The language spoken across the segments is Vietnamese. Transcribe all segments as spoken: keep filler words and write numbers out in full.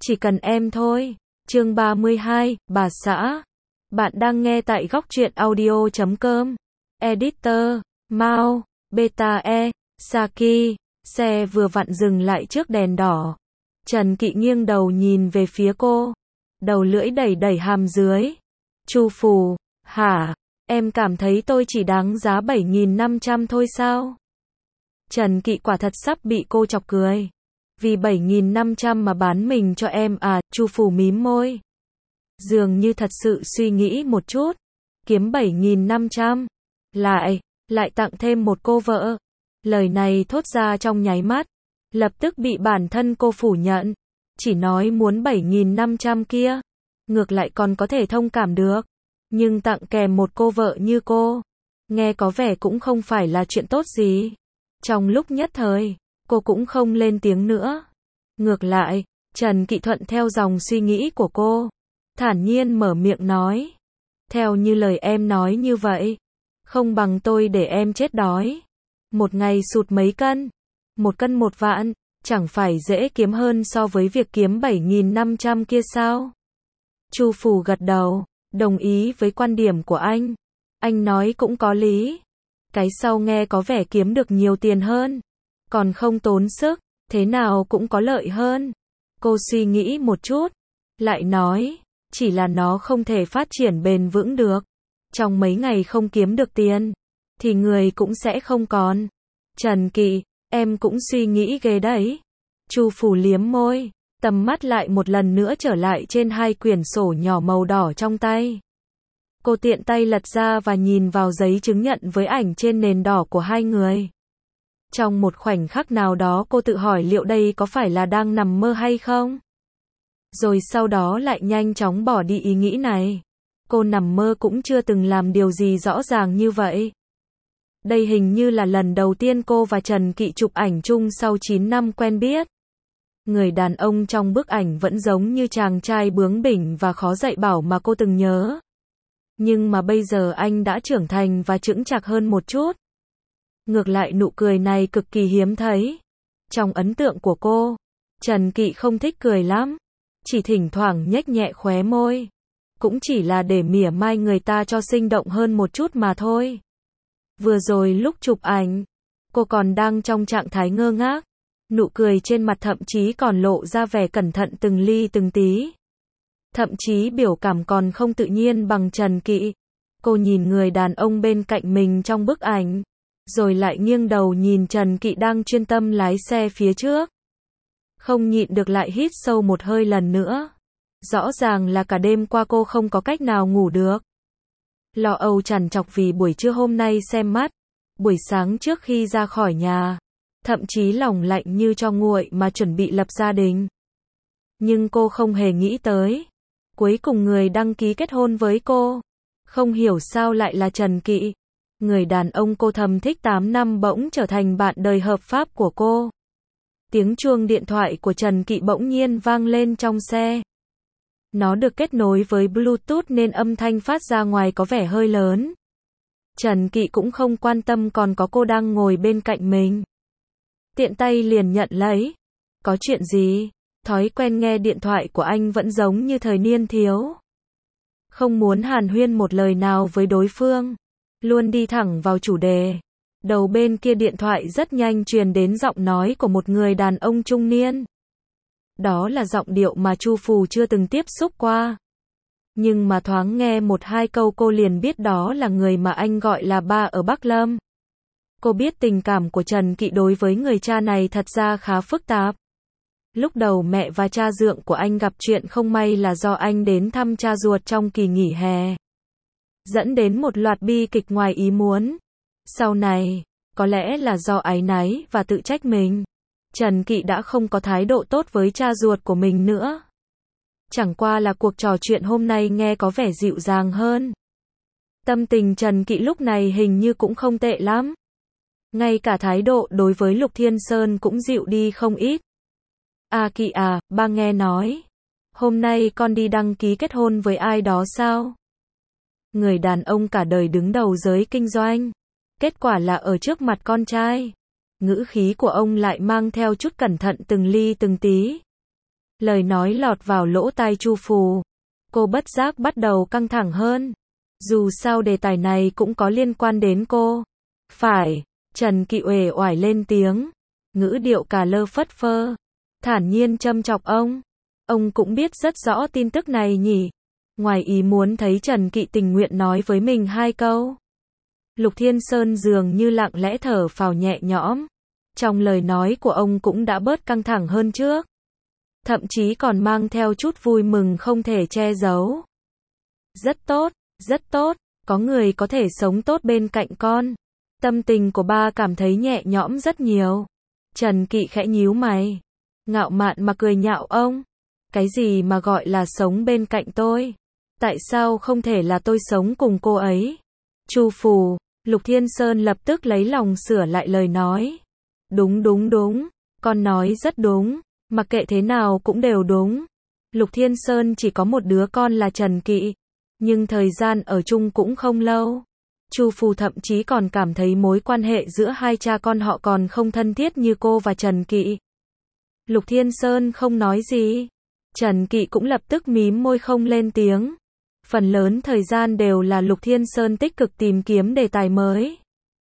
Chỉ cần em thôi. Chương ba mươi hai, bà xã. Bạn đang nghe tại góc truyện audio chấm com. Editor, Mao, Beta E, Saki. Xe vừa vặn dừng lại trước đèn đỏ. Trần Kỵ nghiêng đầu nhìn về phía cô. Đầu lưỡi đẩy đẩy hàm dưới. Chu Phù, hả? Em cảm thấy tôi chỉ đáng giá bảy nghìn năm trăm thôi sao? Trần Kỵ quả thật sắp bị cô chọc cười. Vì bảy nghìn năm trăm mà bán mình cho em à? Chu Phù mím môi. Dường như thật sự suy nghĩ một chút. Kiếm bảy nghìn năm trăm. Lại, lại tặng thêm một cô vợ. Lời này thốt ra trong nháy mắt. Lập tức bị bản thân cô phủ nhận. Chỉ nói muốn bảy nghìn năm trăm kia. Ngược lại còn có thể thông cảm được. Nhưng tặng kèm một cô vợ như cô. Nghe có vẻ cũng không phải là chuyện tốt gì. Trong lúc nhất thời, cô cũng không lên tiếng nữa. Ngược lại, Trần Kỵ thuận theo dòng suy nghĩ của cô. Thản nhiên mở miệng nói. Theo như lời em nói như vậy. Không bằng tôi để em chết đói. Một ngày sụt mấy cân. Một cân một vạn. Chẳng phải dễ kiếm hơn so với việc kiếm bảy nghìn năm trăm kia sao? Chu Phù gật đầu. Đồng ý với quan điểm của anh. Anh nói cũng có lý. Cái sau nghe có vẻ kiếm được nhiều tiền hơn. Còn không tốn sức. Thế nào cũng có lợi hơn. Cô suy nghĩ một chút. Lại nói. Chỉ là nó không thể phát triển bền vững được. Trong mấy ngày không kiếm được tiền. Thì người cũng sẽ không còn. Trần Kỵ, em cũng suy nghĩ ghê đấy. Chu Phù liếm môi. Tầm mắt lại một lần nữa trở lại trên hai quyển sổ nhỏ màu đỏ trong tay. Cô tiện tay lật ra và nhìn vào giấy chứng nhận với ảnh trên nền đỏ của hai người. Trong một khoảnh khắc nào đó cô tự hỏi liệu đây có phải là đang nằm mơ hay không? Rồi sau đó lại nhanh chóng bỏ đi ý nghĩ này. Cô nằm mơ cũng chưa từng làm điều gì rõ ràng như vậy. Đây hình như là lần đầu tiên cô và Trần Kỵ chụp ảnh chung sau chín năm quen biết. Người đàn ông trong bức ảnh vẫn giống như chàng trai bướng bỉnh và khó dạy bảo mà cô từng nhớ. Nhưng mà bây giờ anh đã trưởng thành và chững chạc hơn một chút. Ngược lại nụ cười này cực kỳ hiếm thấy. Trong ấn tượng của cô, Trần Kỵ không thích cười lắm. Chỉ thỉnh thoảng nhếch nhẹ khóe môi. Cũng chỉ là để mỉa mai người ta cho sinh động hơn một chút mà thôi. Vừa rồi lúc chụp ảnh, cô còn đang trong trạng thái ngơ ngác. Nụ cười trên mặt thậm chí còn lộ ra vẻ cẩn thận từng ly từng tí. Thậm chí biểu cảm còn không tự nhiên bằng Trần Kỵ. Cô nhìn người đàn ông bên cạnh mình trong bức ảnh. Rồi lại nghiêng đầu nhìn Trần Kỵ đang chuyên tâm lái xe phía trước. Không nhịn được lại hít sâu một hơi lần nữa. Rõ ràng là cả đêm qua cô không có cách nào ngủ được. Lo âu trằn trọc vì buổi trưa hôm nay xem mắt. Buổi sáng trước khi ra khỏi nhà. Thậm chí lòng lạnh như cho nguội mà chuẩn bị lập gia đình. Nhưng cô không hề nghĩ tới. Cuối cùng người đăng ký kết hôn với cô. Không hiểu sao lại là Trần Kỵ. Người đàn ông cô thầm thích tám năm bỗng trở thành bạn đời hợp pháp của cô. Tiếng chuông điện thoại của Trần Kỵ bỗng nhiên vang lên trong xe. Nó được kết nối với Bluetooth nên âm thanh phát ra ngoài có vẻ hơi lớn. Trần Kỵ cũng không quan tâm còn có cô đang ngồi bên cạnh mình. Tiện tay liền nhận lấy. Có chuyện gì? Thói quen nghe điện thoại của anh vẫn giống như thời niên thiếu. Không muốn hàn huyên một lời nào với đối phương. Luôn đi thẳng vào chủ đề. Đầu bên kia điện thoại rất nhanh truyền đến giọng nói của một người đàn ông trung niên. Đó là giọng điệu mà Chu Phù chưa từng tiếp xúc qua. Nhưng mà thoáng nghe một hai câu cô liền biết đó là người mà anh gọi là ba ở Bắc Lâm. Cô biết tình cảm của Trần Kỵ đối với người cha này thật ra khá phức tạp. Lúc đầu mẹ và cha dượng của anh gặp chuyện không may là do anh đến thăm cha ruột trong kỳ nghỉ hè. Dẫn đến một loạt bi kịch ngoài ý muốn. Sau này, có lẽ là do áy náy và tự trách mình. Trần Kỵ đã không có thái độ tốt với cha ruột của mình nữa. Chẳng qua là cuộc trò chuyện hôm nay nghe có vẻ dịu dàng hơn. Tâm tình Trần Kỵ lúc này hình như cũng không tệ lắm. Ngay cả thái độ đối với Lục Thiên Sơn cũng dịu đi không ít. À Kỵ à, ba nghe nói. Hôm nay con đi đăng ký kết hôn với ai đó sao? Người đàn ông cả đời đứng đầu giới kinh doanh. Kết quả là ở trước mặt con trai. Ngữ khí của ông lại mang theo chút cẩn thận từng ly từng tí. Lời nói lọt vào lỗ tai Chu Phù. Cô bất giác bắt đầu căng thẳng hơn. Dù sao đề tài này cũng có liên quan đến cô. Phải, Trần Kỵ uể oải lên tiếng. Ngữ điệu cà lơ phất phơ. Thản nhiên châm chọc ông. Ông cũng biết rất rõ tin tức này nhỉ. Ngoài ý muốn thấy Trần Kỵ tình nguyện nói với mình hai câu. Lục Thiên Sơn dường như lặng lẽ thở phào nhẹ nhõm. Trong lời nói của ông cũng đã bớt căng thẳng hơn trước. Thậm chí còn mang theo chút vui mừng không thể che giấu. Rất tốt, rất tốt, có người có thể sống tốt bên cạnh con. Tâm tình của ba cảm thấy nhẹ nhõm rất nhiều. Trần Kỵ khẽ nhíu mày. Ngạo mạn mà cười nhạo ông. Cái gì mà gọi là sống bên cạnh tôi? Tại sao không thể là tôi sống cùng cô ấy? Chu Phù, Lục Thiên Sơn lập tức lấy lòng sửa lại lời nói. Đúng đúng đúng, con nói rất đúng, mặc kệ thế nào cũng đều đúng. Lục Thiên Sơn chỉ có một đứa con là Trần Kỵ, nhưng thời gian ở chung cũng không lâu. Chu Phù thậm chí còn cảm thấy mối quan hệ giữa hai cha con họ còn không thân thiết như cô và Trần Kỵ. Lục Thiên Sơn không nói gì. Trần Kỵ cũng lập tức mím môi không lên tiếng. Phần lớn thời gian đều là Lục Thiên Sơn tích cực tìm kiếm đề tài mới.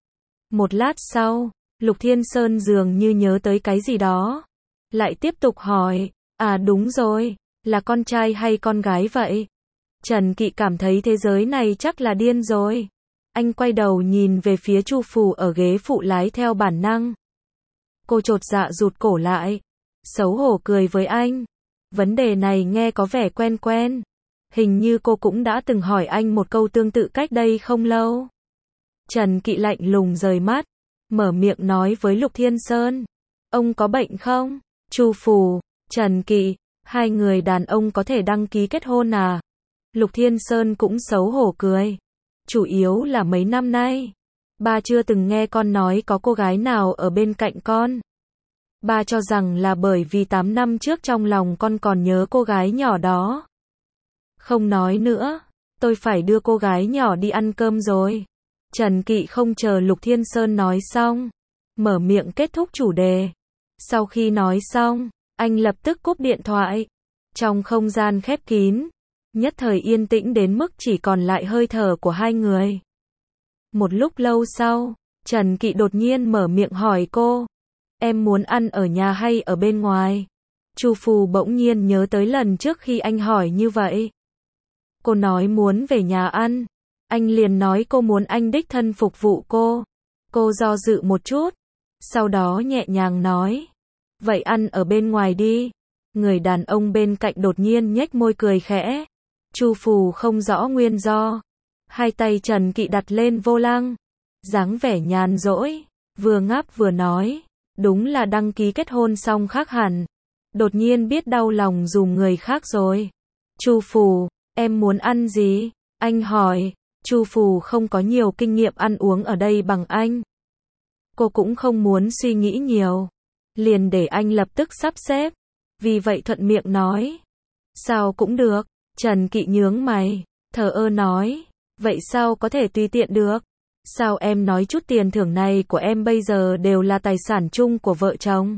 Một lát sau, Lục Thiên Sơn dường như nhớ tới cái gì đó. Lại tiếp tục hỏi, à đúng rồi, là con trai hay con gái vậy? Trần Kỵ cảm thấy thế giới này chắc là điên rồi. Anh quay đầu nhìn về phía Chu Phù ở ghế phụ lái theo bản năng. Cô chột dạ rụt cổ lại. Xấu hổ cười với anh. Vấn đề này nghe có vẻ quen quen. Hình như cô cũng đã từng hỏi anh một câu tương tự cách đây không lâu. Trần Kỵ lạnh lùng rời mắt. Mở miệng nói với Lục Thiên Sơn. Ông có bệnh không? Chu Phù, Trần Kỵ, hai người đàn ông có thể đăng ký kết hôn à? Lục Thiên Sơn cũng xấu hổ cười. Chủ yếu là mấy năm nay, ba chưa từng nghe con nói có cô gái nào ở bên cạnh con. Ba cho rằng là bởi vì tám năm trước trong lòng con còn nhớ cô gái nhỏ đó. Không nói nữa, tôi phải đưa cô gái nhỏ đi ăn cơm rồi. Trần Kỵ không chờ Lục Thiên Sơn nói xong, mở miệng kết thúc chủ đề. Sau khi nói xong, anh lập tức cúp điện thoại. Trong không gian khép kín, nhất thời yên tĩnh đến mức chỉ còn lại hơi thở của hai người. Một lúc lâu sau, Trần Kỵ đột nhiên mở miệng hỏi cô. Em muốn ăn ở nhà hay ở bên ngoài? Chu Phù bỗng nhiên nhớ tới lần trước khi anh hỏi như vậy. Cô nói muốn về nhà ăn. Anh liền nói cô muốn anh đích thân phục vụ cô. Cô do dự một chút. Sau đó nhẹ nhàng nói. Vậy ăn ở bên ngoài đi. Người đàn ông bên cạnh đột nhiên nhếch môi cười khẽ. Chu Phù không rõ nguyên do. Hai tay Trần Kỵ đặt lên vô lăng. Dáng vẻ nhàn rỗi. Vừa ngáp vừa nói. Đúng là đăng ký kết hôn xong khác hẳn. Đột nhiên biết đau lòng dùm người khác rồi. Chu Phù, em muốn ăn gì? Anh hỏi. Chu Phù không có nhiều kinh nghiệm ăn uống ở đây bằng anh. Cô cũng không muốn suy nghĩ nhiều. Liền để anh lập tức sắp xếp. Vì vậy thuận miệng nói. Sao cũng được. Trần Kỵ nhướng mày. Thờ ơ nói. Vậy sao có thể tùy tiện được? Sao em nói chút tiền thưởng này của em bây giờ đều là tài sản chung của vợ chồng?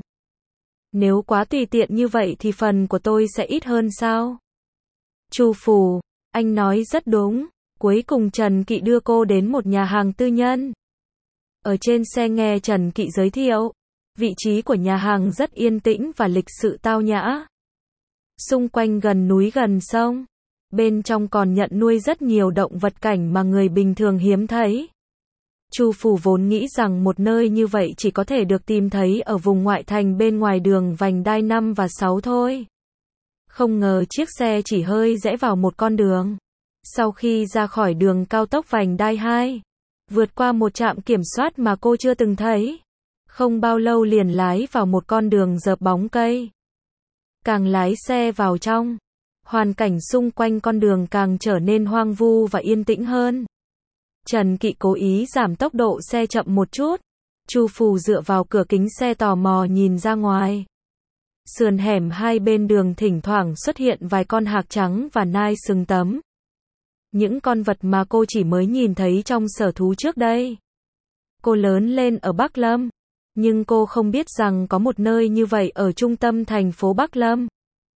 Nếu quá tùy tiện như vậy thì phần của tôi sẽ ít hơn sao? Chu Phù, anh nói rất đúng. Cuối cùng Trần Kỵ đưa cô đến một nhà hàng tư nhân. Ở trên xe nghe Trần Kỵ giới thiệu, vị trí của nhà hàng rất yên tĩnh và lịch sự tao nhã. Xung quanh gần núi gần sông. Bên trong còn nhận nuôi rất nhiều động vật cảnh mà người bình thường hiếm thấy. Chu Phù vốn nghĩ rằng một nơi như vậy chỉ có thể được tìm thấy ở vùng ngoại thành bên ngoài đường vành đai năm và sáu thôi. Không ngờ chiếc xe chỉ hơi rẽ vào một con đường. Sau khi ra khỏi đường cao tốc vành đai hai, vượt qua một trạm kiểm soát mà cô chưa từng thấy. Không bao lâu liền lái vào một con đường rợp bóng cây. Càng lái xe vào trong, hoàn cảnh xung quanh con đường càng trở nên hoang vu và yên tĩnh hơn. Trần Kỵ cố ý giảm tốc độ xe chậm một chút. Chu Phù dựa vào cửa kính xe tò mò nhìn ra ngoài. Sườn hẻm hai bên đường thỉnh thoảng xuất hiện vài con hạc trắng và nai sừng tấm. Những con vật mà cô chỉ mới nhìn thấy trong sở thú trước đây. Cô lớn lên ở Bắc Lâm, nhưng cô không biết rằng có một nơi như vậy ở trung tâm thành phố Bắc Lâm.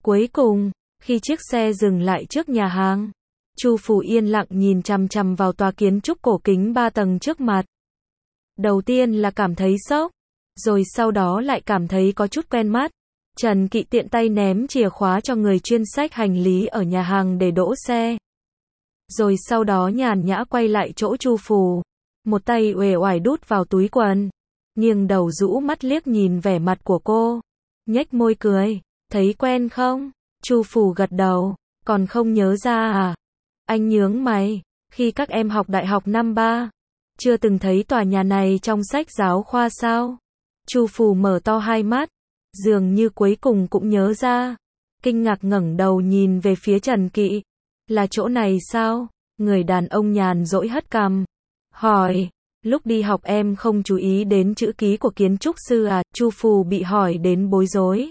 Cuối cùng, khi chiếc xe dừng lại trước nhà hàng, Chu Phù yên lặng nhìn chằm chằm vào tòa kiến trúc cổ kính ba tầng trước mặt. Đầu tiên là cảm thấy sốc, rồi sau đó lại cảm thấy có chút quen mắt. Trần Kỵ tiện tay ném chìa khóa cho người chuyên xách hành lý ở nhà hàng để đỗ xe. Rồi sau đó nhàn nhã quay lại chỗ Chu Phù, một tay uể oải đút vào túi quần, nghiêng đầu rũ mắt liếc nhìn vẻ mặt của cô, nhếch môi cười, thấy quen không? Chu Phù gật đầu, còn không nhớ ra à? Anh nhướng mày, khi các em học đại học năm ba, chưa từng thấy tòa nhà này trong sách giáo khoa sao? Chu Phù mở to hai mắt, dường như cuối cùng cũng nhớ ra, kinh ngạc ngẩng đầu nhìn về phía Trần Kỵ, là chỗ này sao? Người đàn ông nhàn rỗi hất cằm, hỏi, lúc đi học em không chú ý đến chữ ký của kiến trúc sư à? Chu Phù bị hỏi đến bối rối.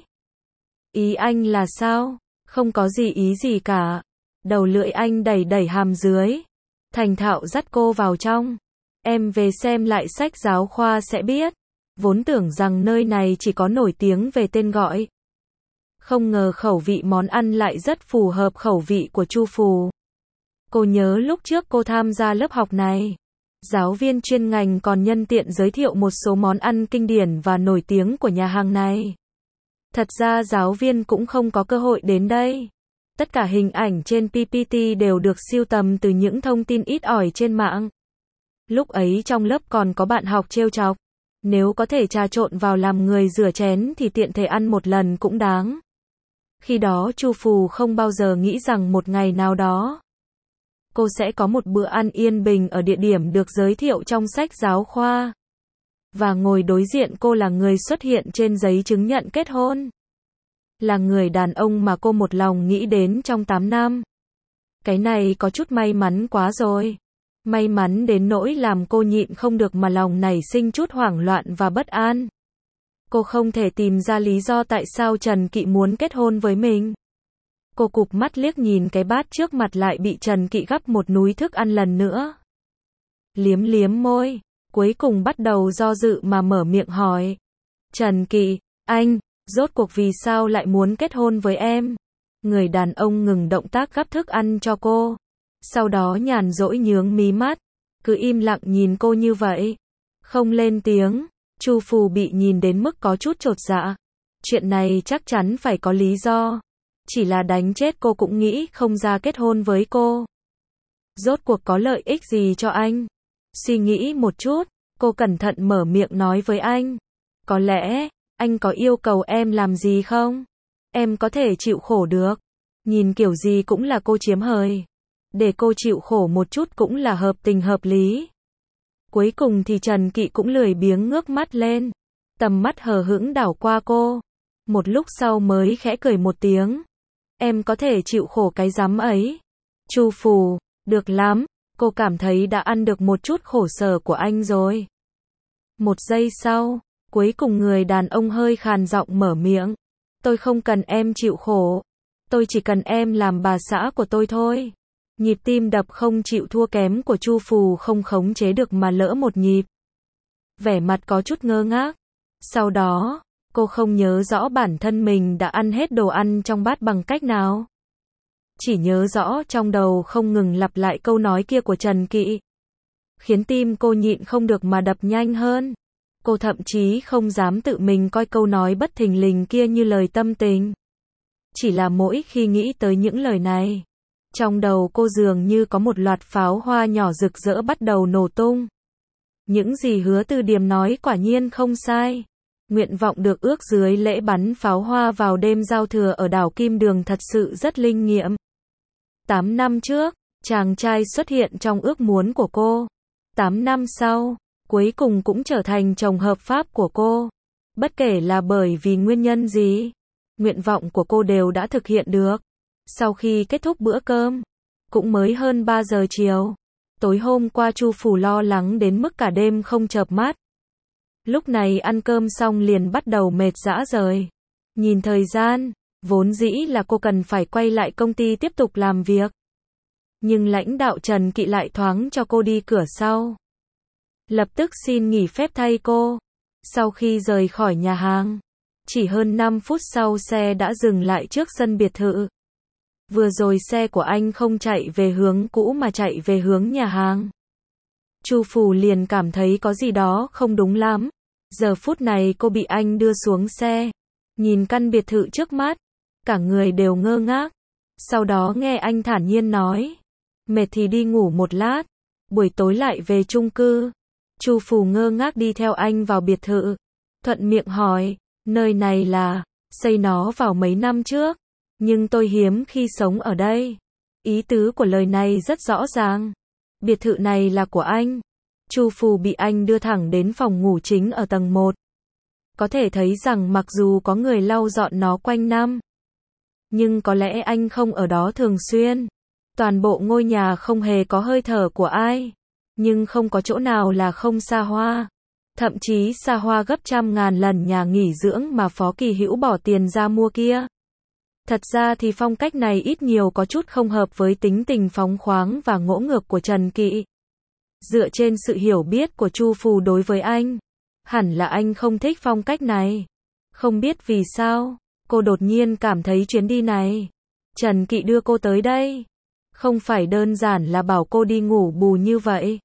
Ý anh là sao? Không có gì ý gì cả. Đầu lưỡi anh đẩy đẩy hàm dưới, thành thạo dắt cô vào trong. Em về xem lại sách giáo khoa sẽ biết. Vốn tưởng rằng nơi này chỉ có nổi tiếng về tên gọi. Không ngờ khẩu vị món ăn lại rất phù hợp khẩu vị của Chu Phù. Cô nhớ lúc trước cô tham gia lớp học này, giáo viên chuyên ngành còn nhân tiện giới thiệu một số món ăn kinh điển và nổi tiếng của nhà hàng này. Thật ra giáo viên cũng không có cơ hội đến đây. Tất cả hình ảnh trên pê pê tê đều được sưu tầm từ những thông tin ít ỏi trên mạng. Lúc ấy trong lớp còn có bạn học trêu chọc, nếu có thể trà trộn vào làm người rửa chén thì tiện thể ăn một lần cũng đáng. Khi đó Chu Phù không bao giờ nghĩ rằng một ngày nào đó, cô sẽ có một bữa ăn yên bình ở địa điểm được giới thiệu trong sách giáo khoa. Và ngồi đối diện cô là người xuất hiện trên giấy chứng nhận kết hôn. Là người đàn ông mà cô một lòng nghĩ đến trong tám năm. Cái này có chút may mắn quá rồi. May mắn đến nỗi làm cô nhịn không được mà lòng nảy sinh chút hoảng loạn và bất an. Cô không thể tìm ra lý do tại sao Trần Kỵ muốn kết hôn với mình. Cô cụp mắt liếc nhìn cái bát trước mặt lại bị Trần Kỵ gắp một núi thức ăn lần nữa. Liếm liếm môi, cuối cùng bắt đầu do dự mà mở miệng hỏi. Trần Kỵ, anh, rốt cuộc vì sao lại muốn kết hôn với em? Người đàn ông ngừng động tác gắp thức ăn cho cô. Sau đó nhàn rỗi nhướng mí mắt, cứ im lặng nhìn cô như vậy. Không lên tiếng, Chu Phù bị nhìn đến mức có chút chột dạ. Chuyện này chắc chắn phải có lý do. Chỉ là đánh chết cô cũng nghĩ không ra kết hôn với cô. Rốt cuộc có lợi ích gì cho anh? Suy nghĩ một chút, cô cẩn thận mở miệng nói với anh. Có lẽ, anh có yêu cầu em làm gì không? Em có thể chịu khổ được. Nhìn kiểu gì cũng là cô chiếm hời. Để cô chịu khổ một chút cũng là hợp tình hợp lý. Cuối cùng thì Trần Kỵ cũng lười biếng ngước mắt lên. Tầm mắt hờ hững đảo qua cô. Một lúc sau mới khẽ cười một tiếng. Em có thể chịu khổ cái rắm ấy. Chu Phù, được lắm. Cô cảm thấy đã ăn được một chút khổ sở của anh rồi. Một giây sau, cuối cùng người đàn ông hơi khàn giọng mở miệng. Tôi không cần em chịu khổ. Tôi chỉ cần em làm bà xã của tôi thôi. Nhịp tim đập không chịu thua kém của Chu Phù không khống chế được mà lỡ một nhịp. Vẻ mặt có chút ngơ ngác. Sau đó, cô không nhớ rõ bản thân mình đã ăn hết đồ ăn trong bát bằng cách nào. Chỉ nhớ rõ trong đầu không ngừng lặp lại câu nói kia của Trần Kỵ. Khiến tim cô nhịn không được mà đập nhanh hơn. Cô thậm chí không dám tự mình coi câu nói bất thình lình kia như lời tâm tình. Chỉ là mỗi khi nghĩ tới những lời này, trong đầu cô dường như có một loạt pháo hoa nhỏ rực rỡ bắt đầu nổ tung. Những gì Hứa Từ Điềm nói quả nhiên không sai. Nguyện vọng được ước dưới lễ bắn pháo hoa vào đêm giao thừa ở đảo Kim Đường thật sự rất linh nghiệm. Tám năm trước, chàng trai xuất hiện trong ước muốn của cô. Tám năm sau, cuối cùng cũng trở thành chồng hợp pháp của cô. Bất kể là bởi vì nguyên nhân gì, nguyện vọng của cô đều đã thực hiện được. Sau khi kết thúc bữa cơm, cũng mới hơn ba giờ chiều. Tối hôm qua Chu Phù lo lắng đến mức cả đêm không chợp mắt. Lúc này ăn cơm xong liền bắt đầu mệt rã rời. Nhìn thời gian, vốn dĩ là cô cần phải quay lại công ty tiếp tục làm việc. Nhưng lãnh đạo Trần Kỵ lại thoáng cho cô đi cửa sau. Lập tức xin nghỉ phép thay cô. Sau khi rời khỏi nhà hàng, Chỉ hơn năm phút sau xe đã dừng lại trước sân biệt thự. Vừa rồi xe của anh không chạy về hướng cũ mà chạy về hướng nhà hàng. Chu Phù liền cảm thấy có gì đó không đúng lắm. Giờ phút này cô bị anh đưa xuống xe, nhìn căn biệt thự trước mắt, cả người đều ngơ ngác. Sau đó nghe anh thản nhiên nói, mệt thì đi ngủ một lát, buổi tối lại về chung cư. Chu Phù ngơ ngác đi theo anh vào biệt thự, thuận miệng hỏi, nơi này là, xây nó vào mấy năm trước, nhưng tôi hiếm khi sống ở đây. Ý tứ của lời này rất rõ ràng, biệt thự này là của anh. Chu Phù bị anh đưa thẳng đến phòng ngủ chính ở tầng một. Có thể thấy rằng mặc dù có người lau dọn nó quanh năm, nhưng có lẽ anh không ở đó thường xuyên. Toàn bộ ngôi nhà không hề có hơi thở của ai, nhưng không có chỗ nào là không xa hoa. Thậm chí xa hoa gấp trăm ngàn lần nhà nghỉ dưỡng mà Phó Kỳ Hữu bỏ tiền ra mua kia. Thật ra thì phong cách này ít nhiều có chút không hợp với tính tình phóng khoáng và ngỗ ngược của Trần Kỵ. Dựa trên sự hiểu biết của Chu Phù đối với anh, hẳn là anh không thích phong cách này. Không biết vì sao, cô đột nhiên cảm thấy chuyến đi này, Trần Kỵ đưa cô tới đây, không phải đơn giản là bảo cô đi ngủ bù như vậy.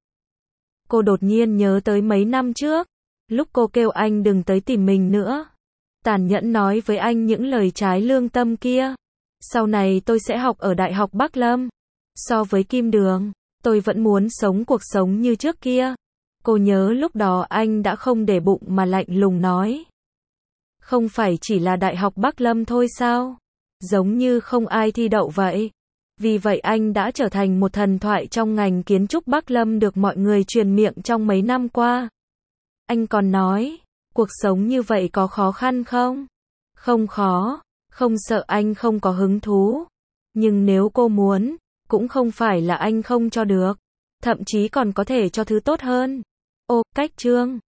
Cô đột nhiên nhớ tới mấy năm trước, lúc cô kêu anh đừng tới tìm mình nữa, tàn nhẫn nói với anh những lời trái lương tâm kia. Sau này tôi sẽ học ở Đại học Bắc Lâm. So với Kim Đường, tôi vẫn muốn sống cuộc sống như trước kia. Cô nhớ lúc đó anh đã không để bụng mà lạnh lùng nói, không phải chỉ là Đại học Bắc Lâm thôi sao? Giống như không ai thi đậu vậy. Vì vậy anh đã trở thành một thần thoại trong ngành kiến trúc Bắc Lâm được mọi người truyền miệng trong mấy năm qua. Anh còn nói, cuộc sống như vậy có khó khăn không? Không khó, không sợ anh không có hứng thú. Nhưng nếu cô muốn, cũng không phải là anh không cho được. Thậm chí còn có thể cho thứ tốt hơn. Ô, cách chương.